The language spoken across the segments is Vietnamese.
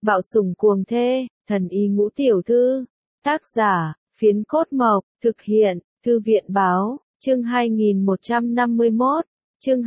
Bạo sủng cuồng thê, thần y ngũ tiểu thư. Tác giả, Phiến Cốt Mộc, thực hiện, Thư viện báo, chương 2151, chương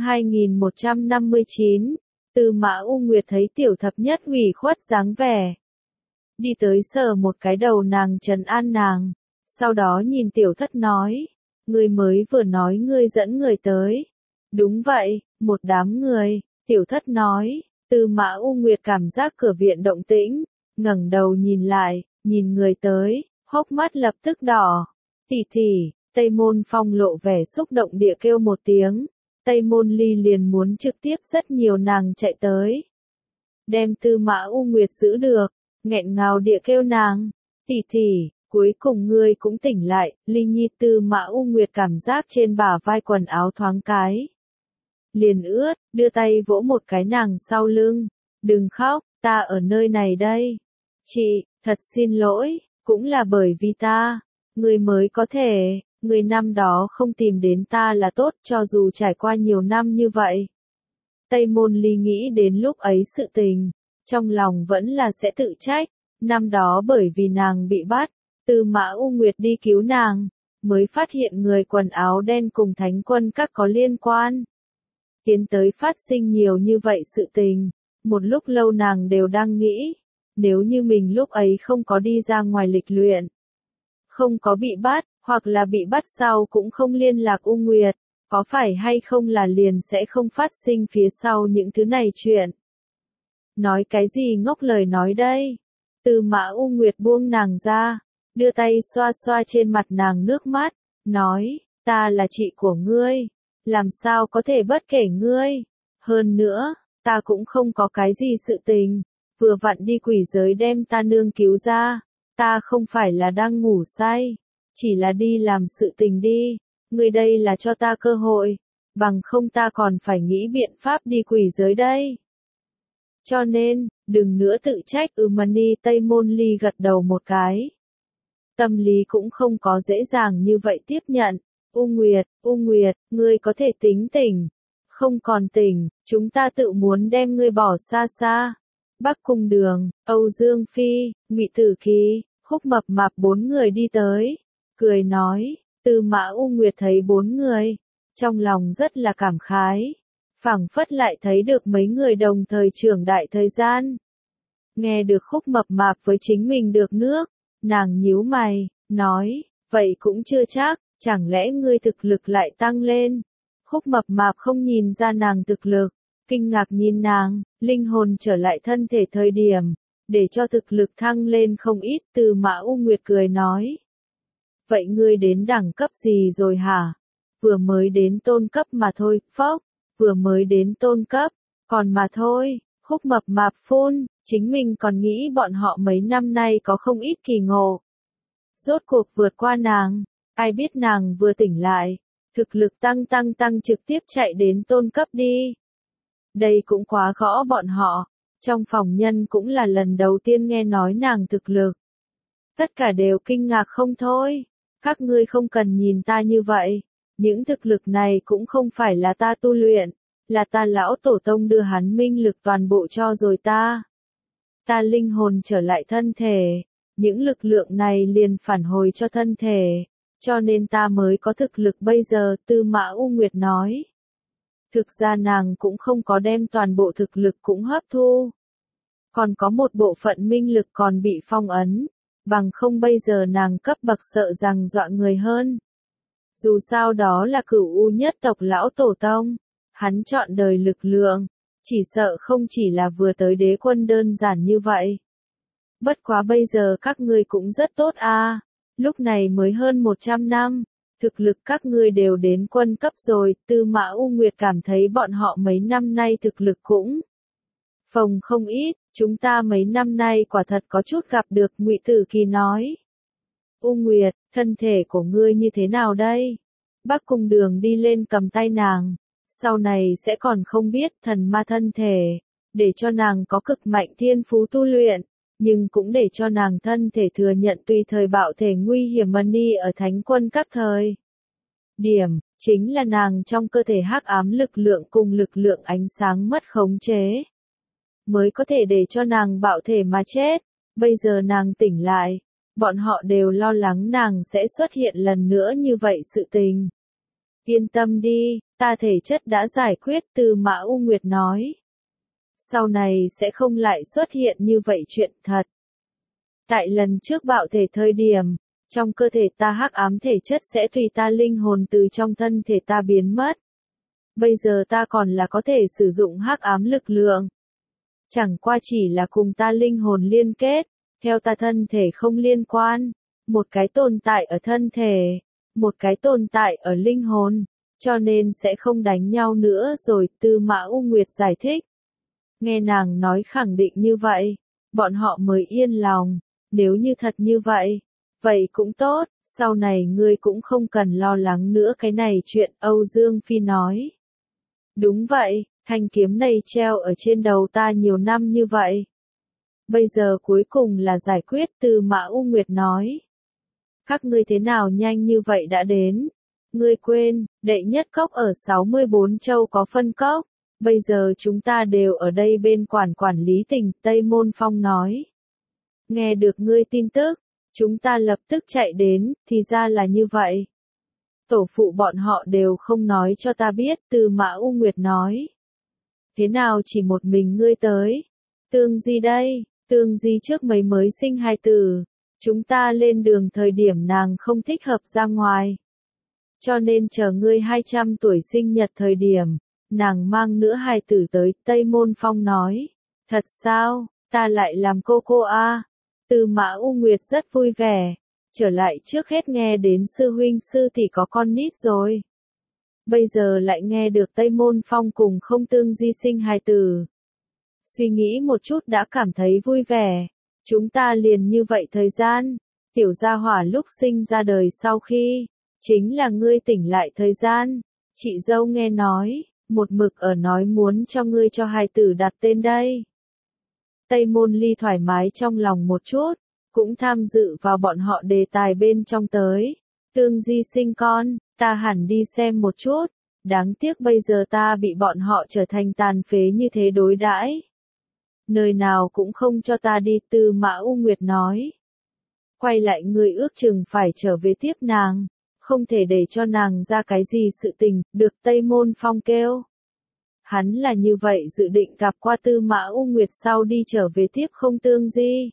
2159. Tư Mã U Nguyệt thấy tiểu thập nhất ủy khuất dáng vẻ. Đi tới sờ một cái đầu nàng trấn an nàng. Sau đó nhìn tiểu thất nói. Ngươi mới vừa nói ngươi dẫn người tới. Đúng vậy, một đám người, tiểu thất nói. Tư Mã U Nguyệt cảm giác cửa viện động tĩnh, ngẩng đầu nhìn lại, nhìn người tới, hốc mắt lập tức đỏ. Tỷ tỷ, Tây Môn Phong lộ vẻ xúc động địa kêu một tiếng. Tây Môn Ly liền muốn trực tiếp rất nhiều nàng chạy tới. Đem Tư Mã U Nguyệt giữ được, nghẹn ngào địa kêu nàng. Tỷ tỷ, cuối cùng ngươi cũng tỉnh lại. Ly Nhi. Tư Mã U Nguyệt cảm giác trên bả vai quần áo thoáng cái liền ướt, đưa tay vỗ một cái nàng sau lưng. Đừng khóc, ta ở nơi này đây. Chị, thật xin lỗi, cũng là bởi vì ta, người mới có thể, người năm đó không tìm đến ta là tốt cho dù trải qua nhiều năm như vậy. Tây Môn Ly nghĩ đến lúc ấy sự tình, trong lòng vẫn là sẽ tự trách, năm đó bởi vì nàng bị bắt, Tư Mã U Nguyệt đi cứu nàng, mới phát hiện người quần áo đen cùng thánh quân các có liên quan. Tiến tới phát sinh nhiều như vậy sự tình, một lúc lâu nàng đều đang nghĩ, nếu như mình lúc ấy không có đi ra ngoài lịch luyện, không có bị bắt, hoặc là bị bắt sau cũng không liên lạc U Nguyệt, có phải hay không là liền sẽ không phát sinh phía sau những thứ này chuyện. Nói cái gì ngốc lời nói đây? Tư Mã U Nguyệt buông nàng ra, đưa tay xoa xoa trên mặt nàng nước mắt, nói, ta là chị của ngươi. Làm sao có thể bất kể ngươi? Hơn nữa, ta cũng không có cái gì sự tình, vừa vặn đi quỷ giới đem ta nương cứu ra, ta không phải là đang ngủ say, chỉ là đi làm sự tình đi, ngươi đây là cho ta cơ hội, bằng không ta còn phải nghĩ biện pháp đi quỷ giới đây. Cho nên, đừng nữa tự trách. Mani. Tây Môn Ly gật đầu một cái. Tâm lý cũng không có dễ dàng như vậy tiếp nhận. U Nguyệt, ngươi có thể tính tỉnh. Không còn tỉnh, chúng ta tự muốn đem ngươi bỏ xa xa. Bắc Cung Đường, Âu Dương Phi, Ngụy Tử Kỳ, Khúc Mập Mạp bốn người đi tới. Cười nói, Tư Mã U Nguyệt thấy bốn người. Trong lòng rất là cảm khái. Phảng phất lại thấy được mấy người đồng thời trưởng đại thời gian. Nghe được Khúc Mập Mạp với chính mình được nước. Nàng nhíu mày, nói, vậy cũng chưa chắc. Chẳng lẽ ngươi thực lực lại tăng lên? Khúc Mập Mạp không nhìn ra nàng thực lực, kinh ngạc nhìn nàng, linh hồn trở lại thân thể thời điểm, để cho thực lực thăng lên không ít. Tư Mã U Nguyệt cười nói. Vậy ngươi đến đẳng cấp gì rồi hả? Vừa mới đến tôn cấp mà thôi. Phốc, vừa mới đến tôn cấp, còn mà thôi. Khúc Mập Mạp phun, chính mình còn nghĩ bọn họ mấy năm nay có không ít kỳ ngộ. Rốt cuộc vượt qua nàng. Ai biết nàng vừa tỉnh lại, thực lực tăng trực tiếp chạy đến tôn cấp đi. Đây cũng quá gõ bọn họ, trong phòng nhân cũng là lần đầu tiên nghe nói nàng thực lực. Tất cả đều kinh ngạc không thôi, các ngươi không cần nhìn ta như vậy, những thực lực này cũng không phải là ta tu luyện, là ta lão tổ tông đưa hắn minh lực toàn bộ cho rồi ta. Ta linh hồn trở lại thân thể, những lực lượng này liền phản hồi cho thân thể. Cho nên ta mới có thực lực bây giờ. Tư Mã U Nguyệt nói. Thực ra nàng cũng không có đem toàn bộ thực lực cũng hấp thu. Còn có một bộ phận minh lực còn bị phong ấn. Bằng không bây giờ nàng cấp bậc sợ rằng dọa người hơn. Dù sao đó là Cửu U nhất tộc lão tổ tông. Hắn chọn đời lực lượng. Chỉ sợ không chỉ là vừa tới đế quân đơn giản như vậy. Bất quá bây giờ các ngươi cũng rất tốt a. Lúc này mới hơn 100 năm, thực lực các ngươi đều đến quân cấp rồi. Tư Mã U Nguyệt cảm thấy bọn họ mấy năm nay thực lực cũng phồng không ít, chúng ta mấy năm nay quả thật có chút gặp được. Ngụy Tử Kỳ nói. U Nguyệt, thân thể của ngươi như thế nào đây? Bắc Cung Đường đi lên cầm tay nàng, sau này sẽ còn không biết thần ma thân thể, để cho nàng có cực mạnh thiên phú tu luyện. Nhưng cũng để cho nàng thân thể thừa nhận tùy thời bạo thể nguy hiểm. Mani ở thánh quân các thời điểm, chính là nàng trong cơ thể hắc ám lực lượng cùng lực lượng ánh sáng mất khống chế. mới có thể để cho nàng bạo thể mà chết. Bây giờ nàng tỉnh lại, bọn họ đều lo lắng nàng sẽ xuất hiện lần nữa như vậy sự tình. Yên tâm đi, ta thể chất đã giải quyết, Tư Mã U Nguyệt nói. Sau này sẽ không lại xuất hiện như vậy chuyện thật. Tại lần trước bạo thể thời điểm, trong cơ thể ta hắc ám thể chất sẽ tùy ta linh hồn từ trong thân thể ta biến mất. Bây giờ ta còn là có thể sử dụng hắc ám lực lượng. Chẳng qua chỉ là cùng ta linh hồn liên kết, theo ta thân thể không liên quan, một cái tồn tại ở thân thể, một cái tồn tại ở linh hồn, cho nên sẽ không đánh nhau nữa rồi, Tư Mã U Nguyệt giải thích. Nghe nàng nói khẳng định như vậy, bọn họ mới yên lòng, nếu như thật như vậy, vậy cũng tốt, sau này ngươi cũng không cần lo lắng nữa cái này chuyện, Âu Dương Phi nói. Đúng vậy, thanh kiếm này treo ở trên đầu ta nhiều năm như vậy. Bây giờ cuối cùng là giải quyết, Tư Mã U Nguyệt nói. Các ngươi thế nào nhanh như vậy đã đến? Ngươi quên, đệ nhất cốc ở 64 châu có phân cốc. Bây giờ chúng ta đều ở đây bên quản lý tỉnh, Tây Môn Phong nói. Nghe được ngươi tin tức, chúng ta lập tức chạy đến, thì ra là như vậy. Tổ phụ bọn họ đều không nói cho ta biết, Tư Mã U Nguyệt nói. Thế nào chỉ một mình ngươi tới? Tương Di đây, Tương Di trước mấy mới sinh hài tử. Chúng ta lên đường thời điểm nàng không thích hợp ra ngoài. Cho nên chờ ngươi 200 tuổi sinh nhật thời điểm, nàng mang nữa hài tử tới, Tây Môn Phong nói. Thật sao, ta lại làm cô a? Tư Mã U Nguyệt rất vui vẻ. Trở lại trước hết nghe đến sư huynh sư tỷ có con nít rồi. Bây giờ lại nghe được Tây Môn Phong cùng không Tương Di sinh hài tử. Suy nghĩ một chút đã cảm thấy vui vẻ. Chúng ta liền như vậy thời gian. Tiểu gia hỏa lúc sinh ra đời sau khi, chính là ngươi tỉnh lại thời gian. Chị dâu nghe nói, một mực ở nói muốn cho ngươi cho hài tử đặt tên đây. Tây Môn Ly thoải mái trong lòng một chút, cũng tham dự vào bọn họ đề tài bên trong tới. Tương Di sinh con, ta hẳn đi xem một chút, đáng tiếc bây giờ ta bị bọn họ trở thành tàn phế như thế đối đãi. Nơi nào cũng không cho ta đi, Tư Mã U Nguyệt nói. Quay lại người ước chừng phải trở về tiếp nàng, không thể để cho nàng ra cái gì sự tình, được Tây Môn Phong kêu. Hắn là như vậy dự định gặp qua Tư Mã U Nguyệt sau đi trở về tiếp không Tương Di.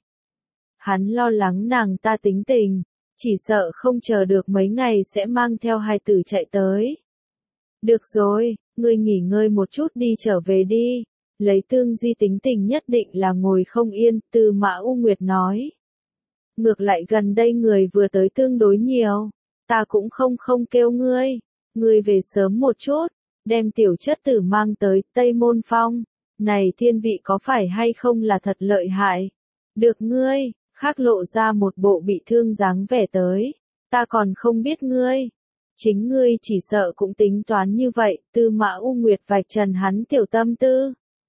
Hắn lo lắng nàng ta tính tình, chỉ sợ không chờ được mấy ngày sẽ mang theo hài tử chạy tới. Được rồi, ngươi nghỉ ngơi một chút đi trở về đi. Lấy Tương Di tính tình nhất định là ngồi không yên, Tư Mã U Nguyệt nói. Ngược lại gần đây người vừa tới tương đối nhiều, ta cũng không kêu ngươi, ngươi về sớm một chút, đem tiểu chất tử mang tới, Tây Môn Phong. Này thiên vị có phải hay không là thật lợi hại? Được ngươi, khác lộ ra một bộ bị thương dáng vẻ tới, ta còn không biết ngươi. Chính ngươi chỉ sợ cũng tính toán như vậy, Tư Mã U Nguyệt vạch trần hắn tiểu tâm tư.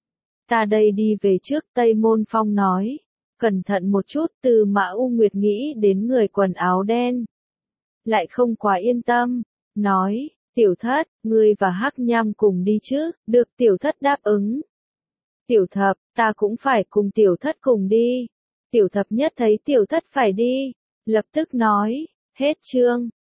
Ta đây đi về trước, Tây Môn Phong nói. Cẩn thận một chút, Tư Mã U Nguyệt nghĩ đến người quần áo đen. Lại không quá yên tâm, nói, tiểu thất, ngươi và Hắc Nham cùng đi chứ, được tiểu thất đáp ứng. Tiểu thập, ta cũng phải cùng tiểu thất cùng đi. Tiểu thập nhất thấy tiểu thất phải đi, lập tức nói, hết chương.